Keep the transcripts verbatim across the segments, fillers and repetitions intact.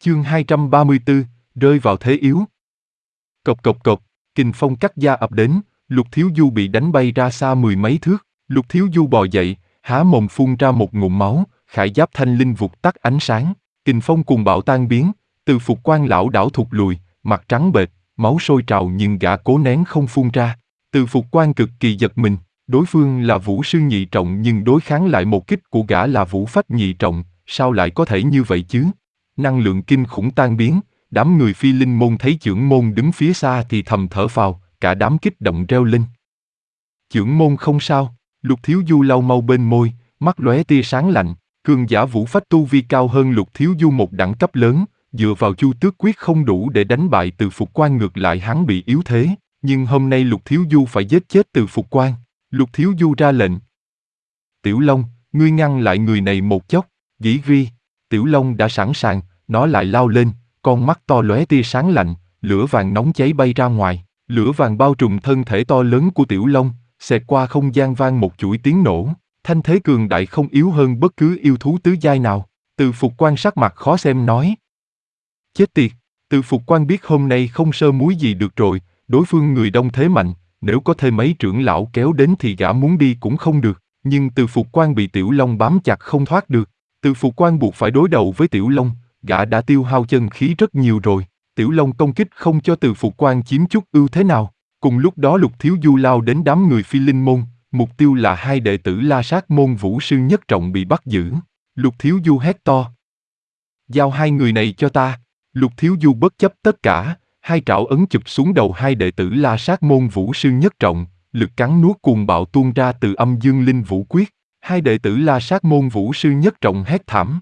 Chương hai trăm ba mươi tư, rơi vào thế yếu. Cộc cộc cộc, kình phong cắt da ập đến, Lục Thiếu Du bị đánh bay ra xa mười mấy thước. Lục Thiếu Du bò dậy, há mồm phun ra một ngụm máu, khải giáp thanh linh vụt tắt ánh sáng. Kình phong cùng bạo tan biến, Từ Phục Quan lão đảo thụt lùi, mặt trắng bệch, máu sôi trào nhưng gã cố nén không phun ra. Từ Phục Quan cực kỳ giật mình, đối phương là Vũ Sư nhị trọng nhưng đối kháng lại một kích của gã là Vũ Phách nhị trọng, sao lại có thể như vậy chứ? Năng lượng kinh khủng tan biến, đám người Phi Linh môn thấy chưởng môn đứng phía xa thì thầm thở phào, cả đám kích động reo lên. Chưởng môn không sao, Lục Thiếu Du lau mau bên môi, mắt lóe tia sáng lạnh, cường giả Vũ Phách tu vi cao hơn Lục Thiếu Du một đẳng cấp lớn, dựa vào Chu Tước quyết không đủ để đánh bại Từ Phục Quan, ngược lại hắn bị yếu thế, nhưng hôm nay Lục Thiếu Du phải giết chết Từ Phục Quan. Lục Thiếu Du ra lệnh. Tiểu Long, ngươi ngăn lại người này một chốc, dĩ vi. Tiểu Long đã sẵn sàng, nó lại lao lên, con mắt to lóe tia sáng lạnh, lửa vàng nóng cháy bay ra ngoài, lửa vàng bao trùm thân thể to lớn của Tiểu Long, xẹt qua không gian vang một chuỗi tiếng nổ, thanh thế cường đại không yếu hơn bất cứ yêu thú tứ giai nào. Từ Phục Quan sắc mặt khó xem nói. Chết tiệt, Từ Phục Quan biết hôm nay không sơ muối gì được rồi, đối phương người đông thế mạnh, nếu có thêm mấy trưởng lão kéo đến thì gã muốn đi cũng không được, nhưng Từ Phục Quan bị Tiểu Long bám chặt không thoát được. Từ Phục Quan buộc phải đối đầu với Tiểu Long, gã đã tiêu hao chân khí rất nhiều rồi. Tiểu Long công kích không cho Từ Phục Quan chiếm chút ưu thế nào. Cùng lúc đó Lục Thiếu Du lao đến đám người Phi Linh môn, mục tiêu là hai đệ tử La Sát môn Vũ Sư nhất trọng bị bắt giữ. Lục Thiếu Du hét to. Giao hai người này cho ta. Lục Thiếu Du bất chấp tất cả, hai trảo ấn chụp xuống đầu hai đệ tử La Sát môn Vũ Sư nhất trọng, lực cắn nuốt cuồng bạo tuôn ra từ âm dương linh vũ quyết. Hai đệ tử La Sát môn Vũ Sư nhất trọng hét thảm.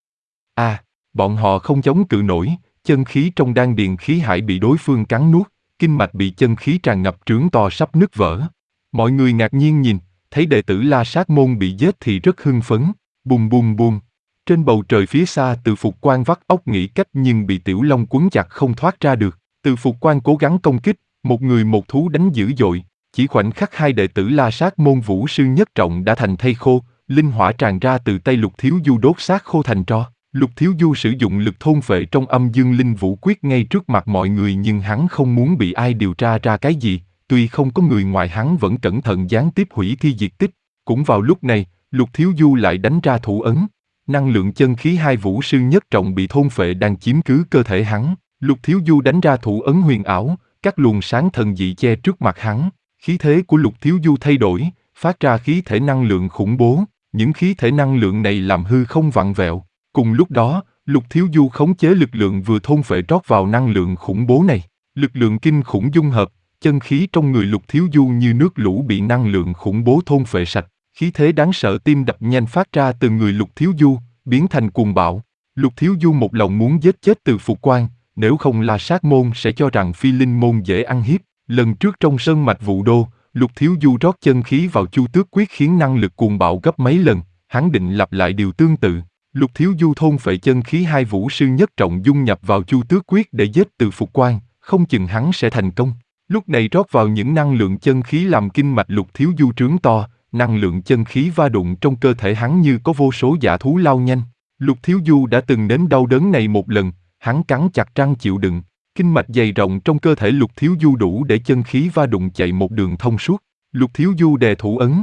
À, bọn họ không chống cự nổi, chân khí trong đan điền khí hải bị đối phương cắn nuốt, kinh mạch bị chân khí tràn ngập trướng to sắp nứt vỡ. Mọi người ngạc nhiên nhìn, thấy đệ tử La Sát môn bị giết thì rất hưng phấn. Bùm bùm bùm. Trên bầu trời phía xa Từ Phục Quan vắt óc nghĩ cách nhưng bị Tiểu Long quấn chặt không thoát ra được. Từ Phục Quan cố gắng công kích, một người một thú đánh dữ dội. Chỉ khoảnh khắc hai đệ tử La Sát môn Vũ Sư nhất trọng đã thành thây khô, linh hỏa tràn ra từ tay Lục Thiếu Du đốt xác khô thành tro. Lục Thiếu Du sử dụng lực thôn phệ trong âm dương linh vũ quyết ngay trước mặt mọi người nhưng hắn không muốn bị ai điều tra ra cái gì, tuy không có người ngoài hắn vẫn cẩn thận gián tiếp hủy thi diệt tích. Cũng vào lúc này, Lục Thiếu Du lại đánh ra thủ ấn. Năng lượng chân khí hai Vũ Sư nhất trọng bị thôn phệ đang chiếm cứ cơ thể hắn. Lục Thiếu Du đánh ra thủ ấn huyền ảo, các luồng sáng thần dị che trước mặt hắn. Khí thế của Lục Thiếu Du thay đổi, phát ra khí thể năng lượng khủng bố. Những khí thể năng lượng này làm hư không vặn vẹo. Cùng lúc đó, Lục Thiếu Du khống chế lực lượng vừa thôn phệ rót vào năng lượng khủng bố này. Lực lượng kinh khủng dung hợp, chân khí trong người Lục Thiếu Du như nước lũ bị năng lượng khủng bố thôn phệ sạch. Khí thế đáng sợ tim đập nhanh phát ra từ người Lục Thiếu Du, biến thành cuồng bạo. Lục Thiếu Du một lòng muốn giết chết Từ Phục Quan, nếu không La Sát môn sẽ cho rằng Phi Linh môn dễ ăn hiếp. Lần trước trong sơn mạch Vụ Đô, Lục Thiếu Du rót chân khí vào Chu Tước quyết khiến năng lực cuồng bạo gấp mấy lần, hắn định lặp lại điều tương tự. Lục Thiếu Du thôn phệ chân khí hai Vũ Sư nhất trọng dung nhập vào Chu Tước quyết để giết Từ Phục Quan, không chừng hắn sẽ thành công. Lúc này rót vào những năng lượng chân khí làm kinh mạch Lục Thiếu Du trướng to, năng lượng chân khí va đụng trong cơ thể hắn như có vô số dã thú lao nhanh. Lục Thiếu Du đã từng nếm đau đớn này một lần, hắn cắn chặt răng chịu đựng. Kinh mạch dày rộng trong cơ thể Lục Thiếu Du đủ để chân khí va đụng chạy một đường thông suốt. Lục Thiếu Du đè thủ ấn.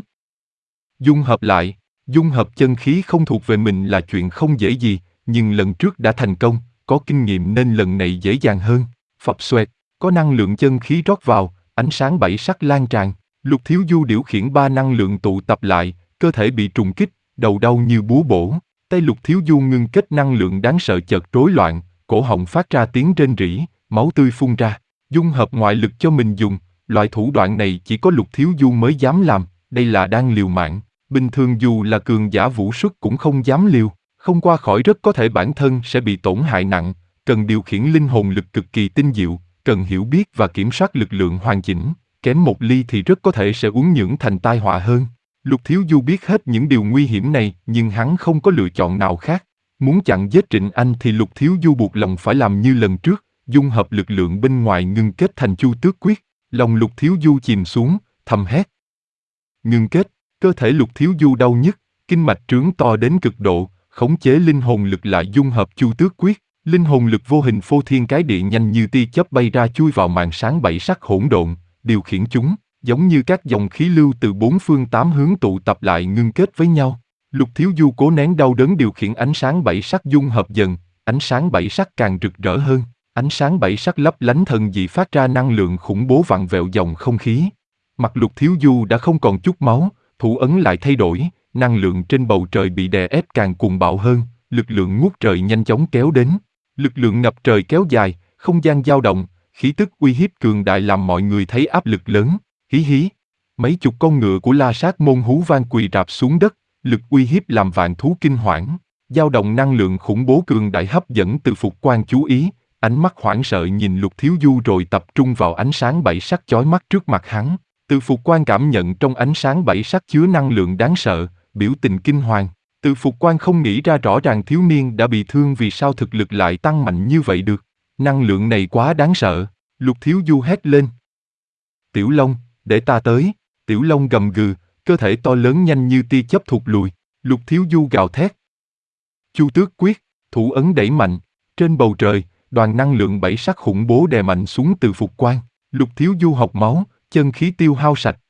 Dung hợp lại, dung hợp chân khí không thuộc về mình là chuyện không dễ gì, nhưng lần trước đã thành công, có kinh nghiệm nên lần này dễ dàng hơn. Phập xoẹt, có năng lượng chân khí rót vào, ánh sáng bảy sắc lan tràn. Lục Thiếu Du điều khiển ba năng lượng tụ tập lại, cơ thể bị trùng kích, đầu đau như búa bổ. Tay Lục Thiếu Du ngưng kết năng lượng đáng sợ chợt rối loạn, cổ họng phát ra tiếng rên rỉ, máu tươi phun ra. Dung hợp ngoại lực cho mình dùng, loại thủ đoạn này chỉ có Lục Thiếu Du mới dám làm, đây là đang liều mạng. Bình thường dù là cường giả vũ xuất cũng không dám liều, không qua khỏi rất có thể bản thân sẽ bị tổn hại nặng, cần điều khiển linh hồn lực cực kỳ tinh diệu, cần hiểu biết và kiểm soát lực lượng hoàn chỉnh, kém một ly thì rất có thể sẽ uốn nhuyễn thành tai họa hơn. Lục Thiếu Du biết hết những điều nguy hiểm này nhưng hắn không có lựa chọn nào khác. Muốn chặn giết Trịnh Anh thì Lục Thiếu Du buộc lòng phải làm như lần trước, dung hợp lực lượng bên ngoài ngưng kết thành Chu Tước quyết. Lòng Lục Thiếu Du chìm xuống, thầm hét. Ngưng kết, cơ thể Lục Thiếu Du đau nhức, kinh mạch trướng to đến cực độ, khống chế linh hồn lực lại dung hợp Chu Tước quyết. Linh hồn lực vô hình phô thiên cái địa nhanh như tia chớp bay ra chui vào màn sáng bảy sắc hỗn độn, điều khiển chúng, giống như các dòng khí lưu từ bốn phương tám hướng tụ tập lại ngưng kết với nhau. Lục Thiếu Du cố nén đau đớn điều khiển ánh sáng bảy sắc dung hợp dần, ánh sáng bảy sắc càng rực rỡ hơn, ánh sáng bảy sắc lấp lánh thần dị phát ra năng lượng khủng bố vặn vẹo dòng không khí. Mặt Lục Thiếu Du đã không còn chút máu, thủ ấn lại thay đổi, năng lượng trên bầu trời bị đè ép càng cuồng bạo hơn, lực lượng ngút trời nhanh chóng kéo đến. Lực lượng ngập trời kéo dài, không gian dao động, khí tức uy hiếp cường đại làm mọi người thấy áp lực lớn. Hí hí, mấy chục con ngựa của La Sát môn hú vang quỳ rạp xuống đất, lực uy hiếp làm vạn thú kinh hoảng. Dao động năng lượng khủng bố cường đại hấp dẫn Từ Phục Quan chú ý, ánh mắt hoảng sợ nhìn Lục Thiếu Du rồi tập trung vào ánh sáng bảy sắc chói mắt trước mặt hắn. Từ Phục Quan cảm nhận trong ánh sáng bảy sắc chứa năng lượng đáng sợ, biểu tình kinh hoàng. Từ Phục Quan không nghĩ ra rõ ràng thiếu niên đã bị thương vì sao thực lực lại tăng mạnh như vậy được. Năng lượng này quá đáng sợ. Lục Thiếu Du hét lên. Tiểu Long, để ta tới. Tiểu Long gầm gừ, cơ thể to lớn nhanh như tia chớp thụt lùi. Lục Thiếu Du gào thét. Chu Tước quyết, thủ ấn đẩy mạnh. Trên bầu trời, đoàn năng lượng bảy sắc khủng bố đè mạnh xuống Từ Phục Quan. Lục Thiếu Du học máu, chân khí tiêu hao sạch,